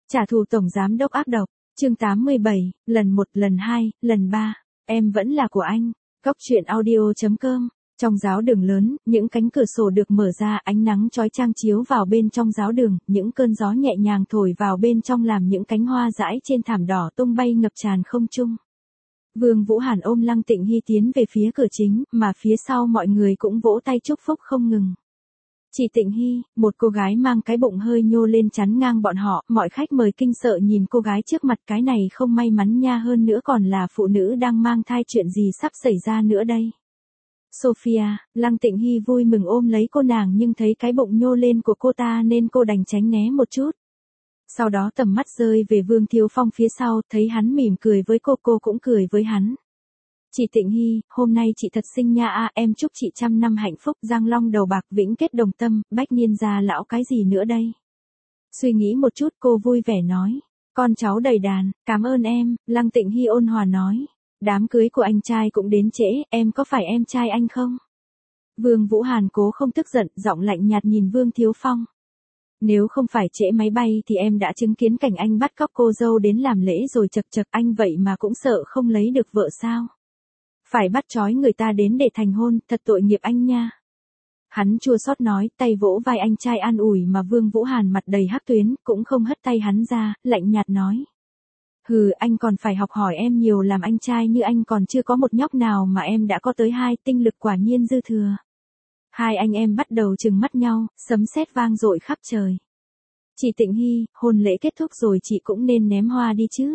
Trả thù tổng giám đốc ác độc, chương 87, lần 1, lần 2, lần 3, em vẫn là của anh. Góc truyện audio.com. Trong giáo đường lớn, những cánh cửa sổ được mở ra, ánh nắng chói chang chiếu vào bên trong giáo đường, những cơn gió nhẹ nhàng thổi vào bên trong làm những cánh hoa dãi trên thảm đỏ tung bay ngập tràn không trung. Vương Vũ Hàn ôm Lăng Tịnh Hy tiến về phía cửa chính, mà phía sau mọi người cũng vỗ tay chúc phúc không ngừng. Chị Tịnh Hy, một cô gái mang cái bụng hơi nhô lên chắn ngang bọn họ, mọi khách mời kinh sợ nhìn cô gái trước mặt, cái này không may mắn nha, hơn nữa còn là phụ nữ đang mang thai, chuyện gì sắp xảy ra nữa đây. Sophia, Lăng Tịnh Hy vui mừng ôm lấy cô nàng nhưng thấy cái bụng nhô lên của cô ta nên cô đành tránh né một chút. Sau đó tầm mắt rơi về Vương Thiếu Phong phía sau, thấy hắn mỉm cười với cô cũng cười với hắn. Chị Tịnh Hy, hôm nay chị thật xinh nha a, em chúc chị 100 năm hạnh phúc, giang long đầu bạc, vĩnh kết đồng tâm, bách niên già lão, cái gì nữa đây. Suy nghĩ một chút cô vui vẻ nói, con cháu đầy đàn, cảm ơn em. Lăng Tịnh Hy ôn hòa nói, đám cưới của anh trai cũng đến trễ, em có phải em trai anh không? Vương Vũ Hàn cố không tức giận, giọng lạnh nhạt nhìn Vương Thiếu Phong. Nếu không phải trễ máy bay thì em đã chứng kiến cảnh anh bắt cóc cô dâu đến làm lễ rồi, chật chật, anh vậy mà cũng sợ không lấy được vợ sao? Phải bắt trói người ta đến để thành hôn, thật tội nghiệp anh nha. Hắn chua xót nói, tay vỗ vai anh trai an ủi, mà Vương Vũ Hàn mặt đầy hắc tuyến, cũng không hất tay hắn ra, lạnh nhạt nói. Hừ, anh còn phải học hỏi em nhiều, làm anh trai như anh còn chưa có một nhóc nào mà em đã có tới 2, tinh lực quả nhiên dư thừa. Hai anh em bắt đầu trừng mắt nhau, sấm sét vang dội khắp trời. Chị Tịnh Hy, hôn lễ kết thúc rồi chị cũng nên ném hoa đi chứ.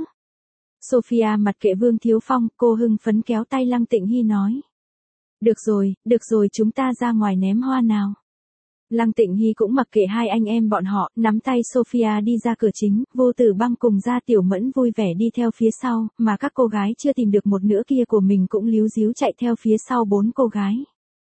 Sophia mặt kệ Vương Thiếu Phong, cô hưng phấn kéo tay Lăng Tịnh Hy nói. Được rồi, chúng ta ra ngoài ném hoa nào. Lăng Tịnh Hy cũng mặc kệ hai anh em bọn họ, nắm tay Sophia đi ra cửa chính, Vô Tử Băng cùng Gia Tiểu Mẫn vui vẻ đi theo phía sau, mà các cô gái chưa tìm được một nửa kia của mình cũng líu ríu chạy theo phía sau 4 cô gái.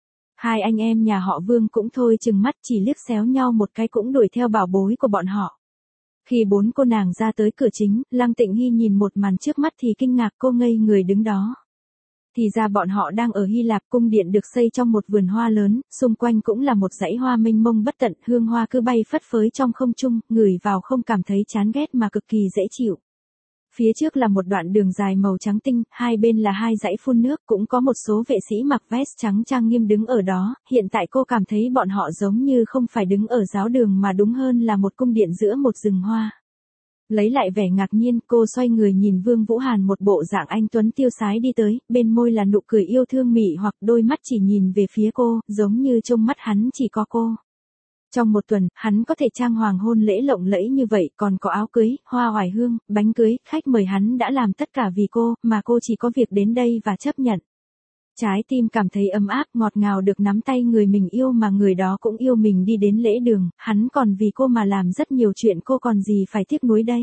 Hai anh em nhà họ Vương cũng thôi chừng mắt, chỉ liếc xéo nhau một cái cũng đuổi theo bảo bối của bọn họ. Khi 4 cô nàng ra tới cửa chính, Lăng Tịnh Hy nhìn một màn trước mắt thì kinh ngạc, cô ngây người đứng đó. Thì ra bọn họ đang ở Hy Lạp, cung điện được xây trong một vườn hoa lớn, xung quanh cũng là một dãy hoa mênh mông bất tận, hương hoa cứ bay phất phới trong không trung, ngửi vào không cảm thấy chán ghét mà cực kỳ dễ chịu. Phía trước là một đoạn đường dài màu trắng tinh, hai bên là 2 dãy phun nước, cũng có một số vệ sĩ mặc vest trắng trang nghiêm đứng ở đó, hiện tại cô cảm thấy bọn họ giống như không phải đứng ở giáo đường mà đúng hơn là một cung điện giữa một rừng hoa. Lấy lại vẻ ngạc nhiên, cô xoay người nhìn Vương Vũ Hàn, một bộ dạng anh tuấn tiêu sái đi tới, bên môi là nụ cười yêu thương mị hoặc, đôi mắt chỉ nhìn về phía cô, giống như trong mắt hắn chỉ có cô. Trong một tuần, hắn có thể trang hoàng hôn lễ lộng lẫy như vậy, còn có áo cưới, hoa oải hương, bánh cưới, khách mời, hắn đã làm tất cả vì cô, mà cô chỉ có việc đến đây và chấp nhận. Trái tim cảm thấy ấm áp, ngọt ngào được nắm tay người mình yêu mà người đó cũng yêu mình đi đến lễ đường, hắn còn vì cô mà làm rất nhiều chuyện, cô còn gì phải tiếc nuối đây.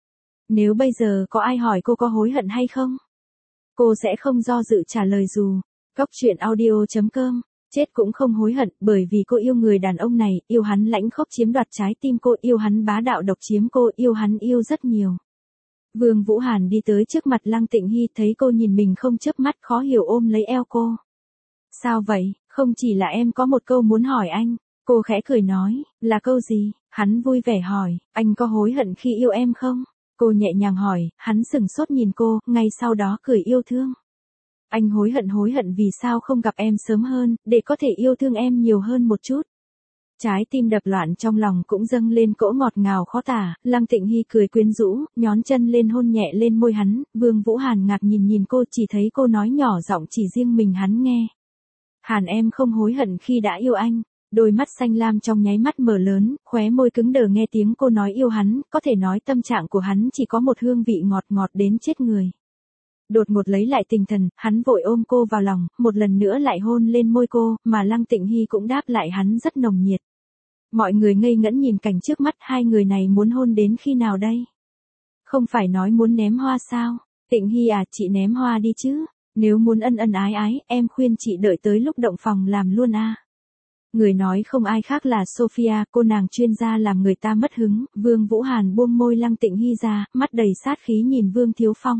Nếu bây giờ có ai hỏi cô có hối hận hay không? Cô sẽ không do dự trả lời dù. Góc truyện audio.com. Chết cũng không hối hận, bởi vì cô yêu người đàn ông này, yêu hắn lãnh khốc chiếm đoạt trái tim cô, yêu hắn bá đạo độc chiếm cô, yêu hắn yêu rất nhiều. Vương Vũ Hàn đi tới trước mặt Lăng Tịnh Hy, thấy cô nhìn mình không chớp mắt, khó hiểu ôm lấy eo cô. Sao vậy, không chỉ là em có một câu muốn hỏi anh. Cô khẽ cười nói, là câu gì? Hắn vui vẻ hỏi, anh có hối hận khi yêu em không? Cô nhẹ nhàng hỏi, hắn sừng sốt nhìn cô, ngay sau đó cười yêu thương. Anh hối hận vì sao không gặp em sớm hơn, để có thể yêu thương em nhiều hơn một chút. Trái tim đập loạn trong lòng cũng dâng lên cỗ ngọt ngào khó tả, Lăng Tịnh Hy cười quyến rũ, nhón chân lên hôn nhẹ lên môi hắn, Vương Vũ Hàn ngạc nhìn cô, chỉ thấy cô nói nhỏ giọng chỉ riêng mình hắn nghe. Hàn, em không hối hận khi đã yêu anh. Đôi mắt xanh lam trong nháy mắt mở lớn, khóe môi cứng đờ nghe tiếng cô nói yêu hắn, có thể nói tâm trạng của hắn chỉ có một hương vị ngọt ngọt đến chết người. Đột ngột lấy lại tinh thần, hắn vội ôm cô vào lòng, một lần nữa lại hôn lên môi cô, mà Lăng Tịnh Hy cũng đáp lại hắn rất nồng nhiệt. Mọi người ngây ngẩn nhìn cảnh trước mắt, hai người này muốn hôn đến khi nào đây? Không phải nói muốn ném hoa sao? Tịnh Hy à, chị ném hoa đi chứ. Nếu muốn ân ân ái ái, em khuyên chị đợi tới lúc động phòng làm luôn a. Người nói không ai khác là Sophia, cô nàng chuyên gia làm người ta mất hứng. Vương Vũ Hàn buông môi Lăng Tịnh Hy ra, mắt đầy sát khí nhìn Vương Thiếu Phong.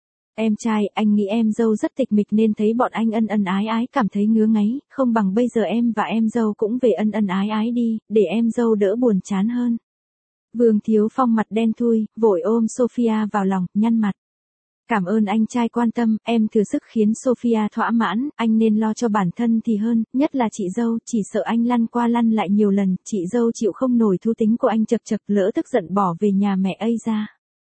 Em trai, anh nghĩ em dâu rất tịch mịch nên thấy bọn anh ân ân ái ái cảm thấy ngứa ngáy, không bằng bây giờ em và em dâu cũng về ân ân ái ái đi, để em dâu đỡ buồn chán hơn. Vương Thiếu Phong mặt đen thui, vội ôm Sophia vào lòng, nhăn mặt. Cảm ơn anh trai quan tâm, em thừa sức khiến Sophia thỏa mãn, anh nên lo cho bản thân thì hơn, nhất là chị dâu, chỉ sợ anh lăn qua lăn lại nhiều lần, chị dâu chịu không nổi thú tính của anh chật chật lỡ tức giận bỏ về nhà mẹ ấy ra.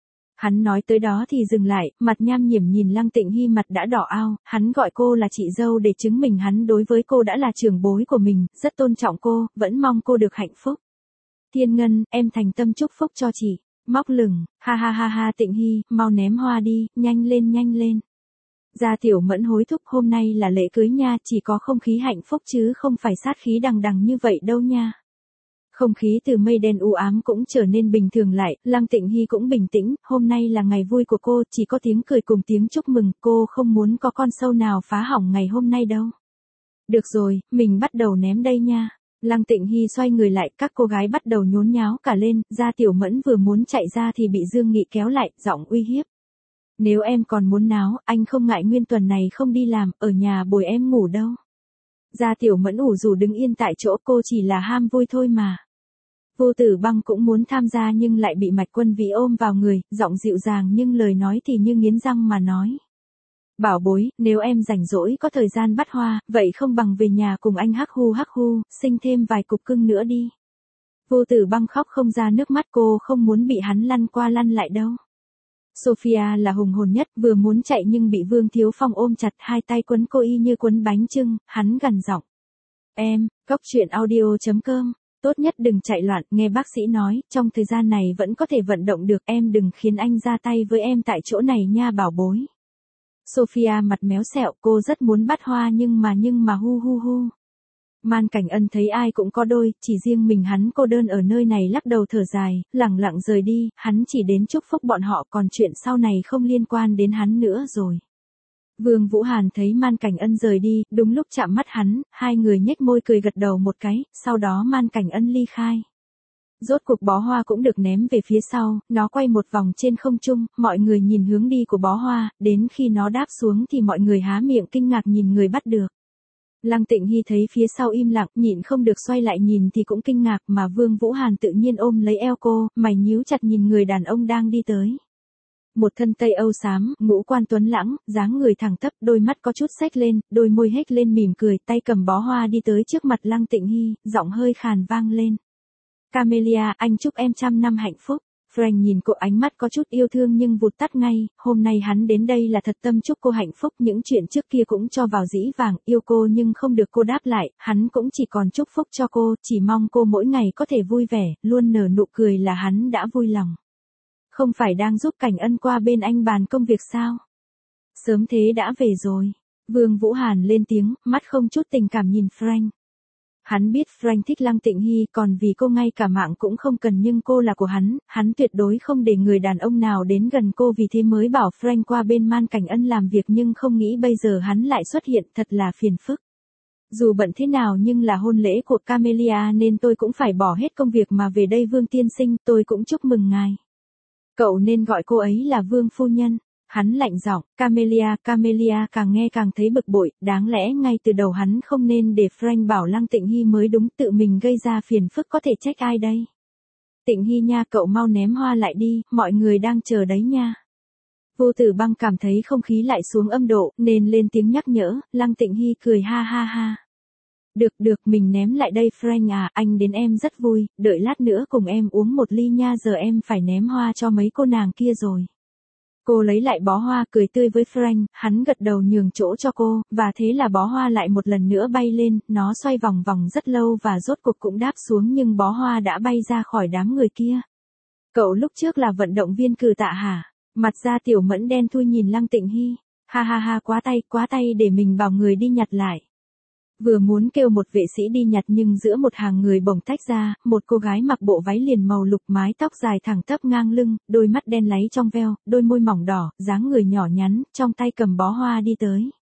Hắn nói tới đó thì dừng lại, mặt nham nhiểm nhìn Lăng Tịnh Hy mặt đã đỏ ao, hắn gọi cô là chị dâu để chứng minh hắn đối với cô đã là trưởng bối của mình, rất tôn trọng cô, vẫn mong cô được hạnh phúc. Thiên Ngân, em thành tâm chúc phúc cho chị. Móc lửng, ha ha ha ha Tịnh Hy, mau ném hoa đi, nhanh lên nhanh lên. Gia Tiểu Mẫn hối thúc hôm nay là lễ cưới nha, chỉ có không khí hạnh phúc chứ không phải sát khí đằng đằng như vậy đâu nha. Không khí từ mây đen u ám cũng trở nên bình thường lại, Lăng Tịnh Hy cũng bình tĩnh, hôm nay là ngày vui của cô, chỉ có tiếng cười cùng tiếng chúc mừng, cô không muốn có con sâu nào phá hỏng ngày hôm nay đâu. Được rồi, mình bắt đầu ném đây nha. Lăng Tịnh Hy xoay người lại, các cô gái bắt đầu nhốn nháo cả lên, Gia Tiểu Mẫn vừa muốn chạy ra thì bị Dương Nghị kéo lại, giọng uy hiếp. Nếu em còn muốn náo, anh không ngại nguyên tuần này không đi làm, ở nhà bồi em ngủ đâu. Gia Tiểu Mẫn ủ rủ đứng yên tại chỗ, cô chỉ là ham vui thôi mà. Vô Tử Băng cũng muốn tham gia nhưng lại bị Mạch Quân Vĩ ôm vào người, giọng dịu dàng nhưng lời nói thì như nghiến răng mà nói. Bảo bối, nếu em rảnh rỗi có thời gian bắt hoa, vậy không bằng về nhà cùng anh hắc hu, sinh thêm vài cục cưng nữa đi. Vô Tử Băng khóc không ra nước mắt, cô không muốn bị hắn lăn qua lăn lại đâu. Sophia là hùng hồn nhất, vừa muốn chạy nhưng bị Vương Thiếu Phong ôm chặt, hai tay quấn cô y như quấn bánh chưng, hắn gằn giọng. Em, cóc truyện audio.com, tốt nhất đừng chạy loạn, nghe bác sĩ nói, trong thời gian này vẫn có thể vận động được, em đừng khiến anh ra tay với em tại chỗ này nha bảo bối. Sophia mặt méo sẹo, cô rất muốn bắt hoa nhưng mà hu. Man Cảnh Ân thấy ai cũng có đôi, chỉ riêng mình hắn cô đơn ở nơi này lắc đầu thở dài, lẳng lặng rời đi, hắn chỉ đến chúc phúc bọn họ còn chuyện sau này không liên quan đến hắn nữa rồi. Vương Vũ Hàn thấy Man Cảnh Ân rời đi, đúng lúc chạm mắt hắn, hai người nhếch môi cười gật đầu một cái, sau đó Man Cảnh Ân ly khai. Rốt cuộc bó hoa cũng được ném về phía sau, nó quay một vòng trên không trung, mọi người nhìn hướng đi của bó hoa, đến khi nó đáp xuống thì mọi người há miệng kinh ngạc nhìn người bắt được. Lăng Tịnh Hy thấy phía sau im lặng, nhịn không được xoay lại nhìn thì cũng kinh ngạc mà Vương Vũ Hàn tự nhiên ôm lấy eo cô, mày nhíu chặt nhìn người đàn ông đang đi tới. Một thân Tây Âu xám, ngũ quan tuấn lãng, dáng người thẳng tắp, đôi mắt có chút xếch lên, đôi môi hếch lên mỉm cười, tay cầm bó hoa đi tới trước mặt Lăng Tịnh Hy, giọng hơi khàn vang lên. Camelia, anh chúc em 100 năm hạnh phúc. Frank nhìn cô ánh mắt có chút yêu thương nhưng vụt tắt ngay, hôm nay hắn đến đây là thật tâm chúc cô hạnh phúc, những chuyện trước kia cũng cho vào dĩ vàng, yêu cô nhưng không được cô đáp lại, hắn cũng chỉ còn chúc phúc cho cô, chỉ mong cô mỗi ngày có thể vui vẻ, luôn nở nụ cười là hắn đã vui lòng. Không phải đang giúp Cảnh Ân qua bên anh bàn công việc sao? Sớm thế đã về rồi. Vương Vũ Hàn lên tiếng, mắt không chút tình cảm nhìn Frank. Hắn biết Frank thích Lăng Tịnh Hy, còn vì cô ngay cả mạng cũng không cần nhưng cô là của hắn tuyệt đối không để người đàn ông nào đến gần cô vì thế mới bảo Frank qua bên Man Cảnh Ân làm việc nhưng không nghĩ bây giờ hắn lại xuất hiện thật là phiền phức. Dù bận thế nào nhưng là hôn lễ của Camelia nên tôi cũng phải bỏ hết công việc mà về đây Vương tiên sinh, tôi cũng chúc mừng ngài. Cậu nên gọi cô ấy là Vương phu nhân. Hắn lạnh giọng, Camelia càng nghe càng thấy bực bội, đáng lẽ ngay từ đầu hắn không nên để Frank bảo Lăng Tịnh Hy mới đúng, tự mình gây ra phiền phức có thể trách ai đây. Tịnh Hy nha, cậu mau ném hoa lại đi, mọi người đang chờ đấy nha. Vô Tử Băng cảm thấy không khí lại xuống âm độ, nên lên tiếng nhắc nhở, Lăng Tịnh Hy cười ha ha ha. Được, mình ném lại đây Frank à, anh đến em rất vui, đợi lát nữa cùng em uống một ly nha, giờ em phải ném hoa cho mấy cô nàng kia rồi. Cô lấy lại bó hoa cười tươi với Frank, hắn gật đầu nhường chỗ cho cô, và thế là bó hoa lại một lần nữa bay lên, nó xoay vòng vòng rất lâu và rốt cuộc cũng đáp xuống nhưng bó hoa đã bay ra khỏi đám người kia. Cậu lúc trước là vận động viên cử tạ hả? Mặt Gia Tiểu Mẫn đen thui nhìn Lăng Tịnh Hy, ha quá tay để mình bảo người đi nhặt lại. Vừa muốn kêu một vệ sĩ đi nhặt nhưng giữa một hàng người bỗng tách ra, một cô gái mặc bộ váy liền màu lục, mái tóc dài thẳng tắp ngang lưng, đôi mắt đen láy trong veo, đôi môi mỏng đỏ, dáng người nhỏ nhắn, trong tay cầm bó hoa đi tới.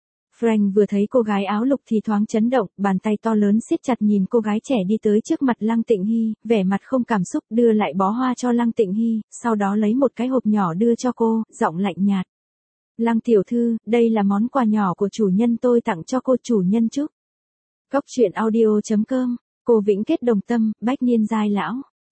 Frank vừa thấy cô gái áo lục thì thoáng chấn động, bàn tay to lớn siết chặt nhìn cô gái trẻ đi tới trước mặt Lăng Tịnh Hy, vẻ mặt không cảm xúc đưa lại bó hoa cho Lăng Tịnh Hy, sau đó lấy một cái hộp nhỏ đưa cho cô, giọng lạnh nhạt. Lăng tiểu thư, đây là món quà nhỏ của chủ nhân tôi tặng cho cô chủ nhân chúc. Cóc truyện audio.com, cô Vĩnh Kết Đồng Tâm, Bách Niên Giai Lão.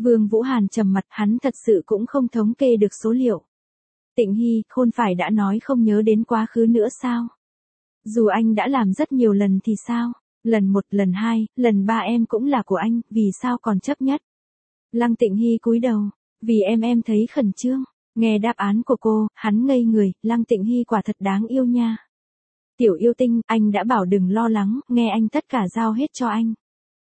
Vương Vũ Hàn trầm mặt, hắn thật sự cũng không thống kê được số liệu. Tịnh Hy, không phải đã nói không nhớ đến quá khứ nữa sao? Dù anh đã làm rất nhiều lần thì sao? Lần 1, lần 2, lần 3 em cũng là của anh, vì sao còn chấp nhất? Lăng Tịnh Hy cúi đầu, vì em thấy khẩn trương. Nghe đáp án của cô, hắn ngây người, Lăng Tịnh Hy quả thật đáng yêu nha. Tiểu yêu tinh, anh đã bảo đừng lo lắng, nghe anh tất cả giao hết cho anh.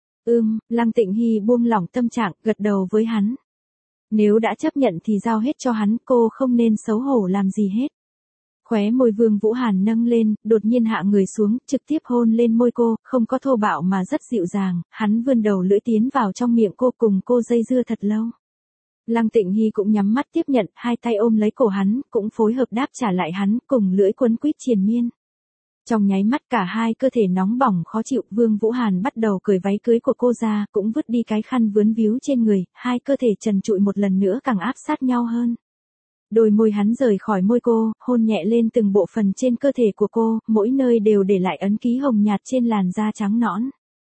Lăng Tịnh Hy buông lỏng tâm trạng, gật đầu với hắn. Nếu đã chấp nhận thì giao hết cho hắn, cô không nên xấu hổ làm gì hết. Khóe môi Vương Vũ Hàn nâng lên, đột nhiên hạ người xuống, trực tiếp hôn lên môi cô, không có thô bạo mà rất dịu dàng, hắn vươn đầu lưỡi tiến vào trong miệng cô cùng cô dây dưa thật lâu. Lăng Tịnh Hy cũng nhắm mắt tiếp nhận, hai tay ôm lấy cổ hắn, cũng phối hợp đáp trả lại hắn, cùng lưỡi quấn quýt triền miên. Trong nháy mắt cả hai cơ thể nóng bỏng khó chịu, Vương Vũ Hàn bắt đầu cởi váy cưới của cô ra, cũng vứt đi cái khăn vướng víu trên người, hai cơ thể trần trụi một lần nữa càng áp sát nhau hơn. Đôi môi hắn rời khỏi môi cô, hôn nhẹ lên từng bộ phận trên cơ thể của cô, mỗi nơi đều để lại ấn ký hồng nhạt trên làn da trắng nõn.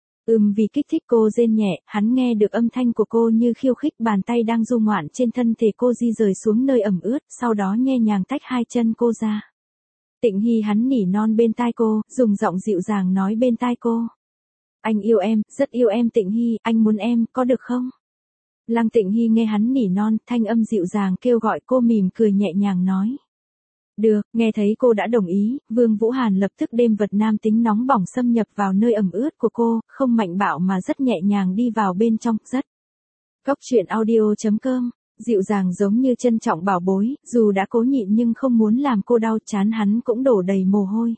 Vì kích thích cô rên nhẹ, hắn nghe được âm thanh của cô như khiêu khích, bàn tay đang du ngoạn trên thân thể cô di rời xuống nơi ẩm ướt, sau đó nhẹ nhàng tách hai chân cô ra. Tịnh Hy, hắn nỉ non bên tai cô, dùng giọng dịu dàng nói bên tai cô. Anh yêu em, rất yêu em Tịnh Hy, anh muốn em, có được không? Lăng Tịnh Hy nghe hắn nỉ non, thanh âm dịu dàng kêu gọi cô, mỉm cười nhẹ nhàng nói. Được, nghe thấy cô đã đồng ý, Vương Vũ Hàn lập tức đem vật nam tính nóng bỏng xâm nhập vào nơi ẩm ướt của cô, không mạnh bạo mà rất nhẹ nhàng đi vào bên trong, rất. Góc truyện audio.com, dịu dàng giống như trân trọng bảo bối, dù đã cố nhịn nhưng không muốn làm cô đau, chán hắn cũng đổ đầy mồ hôi.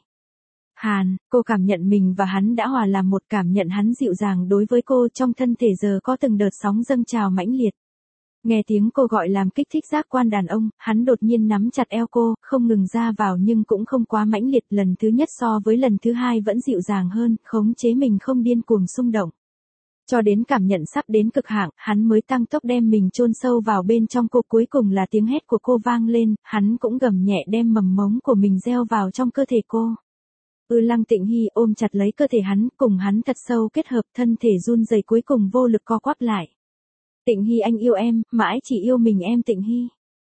Hàn, cô cảm nhận mình và hắn đã hòa làm một, cảm nhận hắn dịu dàng đối với cô, trong thân thể giờ có từng đợt sóng dâng trào mãnh liệt. Nghe tiếng cô gọi làm kích thích giác quan đàn ông, hắn đột nhiên nắm chặt eo cô, không ngừng ra vào nhưng cũng không quá mãnh liệt, lần thứ nhất so với lần thứ hai vẫn dịu dàng hơn, khống chế mình không điên cuồng xung động. Cho đến cảm nhận sắp đến cực hạn, hắn mới tăng tốc đem mình chôn sâu vào bên trong cô, cuối cùng là tiếng hét của cô vang lên, hắn cũng gầm nhẹ đem mầm mống của mình gieo vào trong cơ thể cô. Lăng Tịnh Hy ôm chặt lấy cơ thể hắn, cùng hắn thật sâu kết hợp, thân thể run rẩy cuối cùng vô lực co quắp lại. Tịnh Hy, anh yêu em, mãi chỉ yêu mình em Tịnh Hy.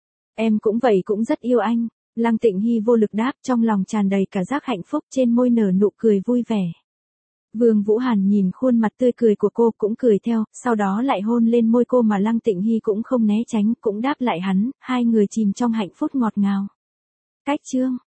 Em cũng vậy, cũng rất yêu anh. Lăng Tịnh Hy vô lực đáp, trong lòng tràn đầy cả giác hạnh phúc, trên môi nở nụ cười vui vẻ. Vương Vũ Hàn nhìn khuôn mặt tươi cười của cô cũng cười theo, sau đó lại hôn lên môi cô mà Lăng Tịnh Hy cũng không né tránh, cũng đáp lại hắn, hai người chìm trong hạnh phúc ngọt ngào. Cách chương